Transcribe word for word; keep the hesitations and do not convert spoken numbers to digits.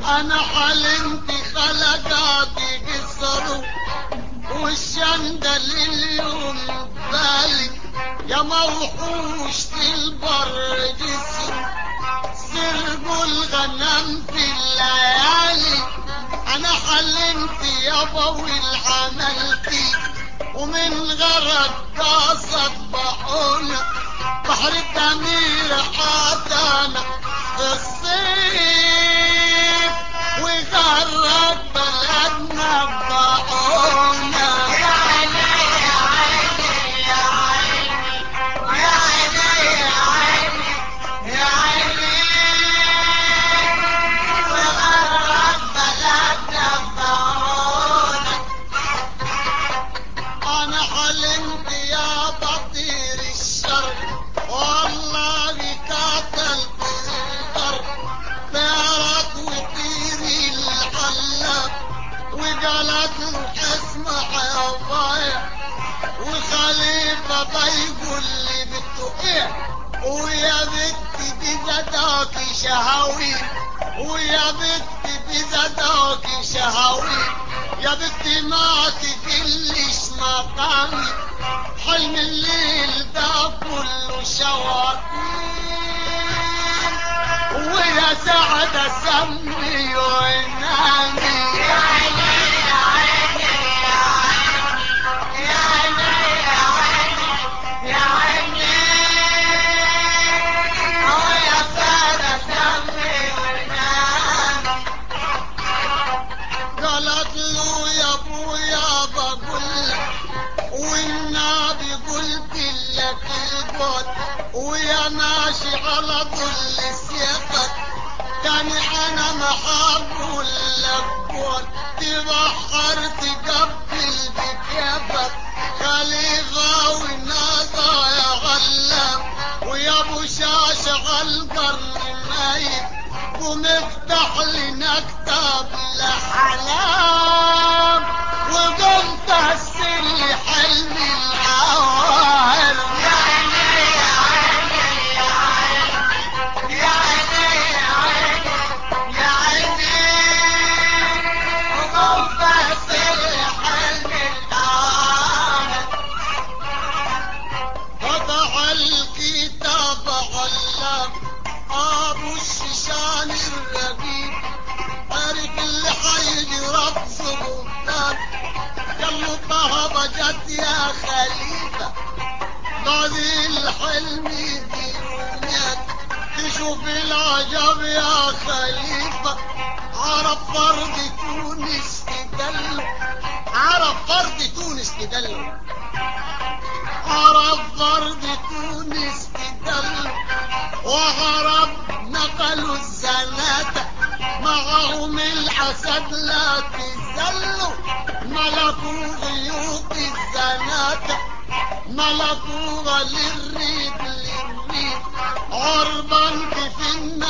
انا حلمت خلقاتي قصروا والشندل اليوم بالي يا موحوش البر جسر سرقوا الغنم في الليالي. انا حلمت يا ابوي عملتي ومن غرق قاصد بحونا بحر الدمير حاتانا في الصيف وغرق بلدنا بحونا. يا عيني يا عيني يا عيني يا عيني يا عيني يا عيني وغرب بلدنا بطاعونك. انا حلمت يا بطير الشر والله قاتلت البر طيرك وطيري الحلاب وقالت له اسمع يا بايع وخليفه بيقول لي بنته ايه ويا بنتي بزداكي شهاوي ويا بنتي بزداكي شهاوي يا بنتي ما تقلش مقامي حلم الليل ده كله شواطين ويا سعد سمي وينامي. يا عيني يا عيني يا عيني يا عيني يا عيني يا عيني ويا سادة سمي ونامي. قالت له يا ابويا بقول لك والنبي قلت لك القول ويا ماشي على ظل سيفك تاني انا ما حقول لك قول تبحر تقبل بكيفك خليفه وناقه يا غلام ويا ابو شاشه عالقرن ميت قوم افتح لنا كتاب الاحلام وقوم فسر لي حلم العوالم. يا عيني يا عيني يا عيني يا عيني يا عيني وقوم فسر حلم الآن. فتح الكتاب علام ابو الشيشان الرقيب عرف اللي حيجرى بسلطان قال له طه بجت يا خليفه بعد الحلم يجي يومين تشوف العجب يا خليفه عرب فرد تونس تدلو عرب فرد تونس تدلو عرب فرد تونس تدلو وعرب نقلوا الزناتة معهم الحسد لا تزلوا ملكوا غيوط الزناتة ملكوها للريد للريد عربا في النار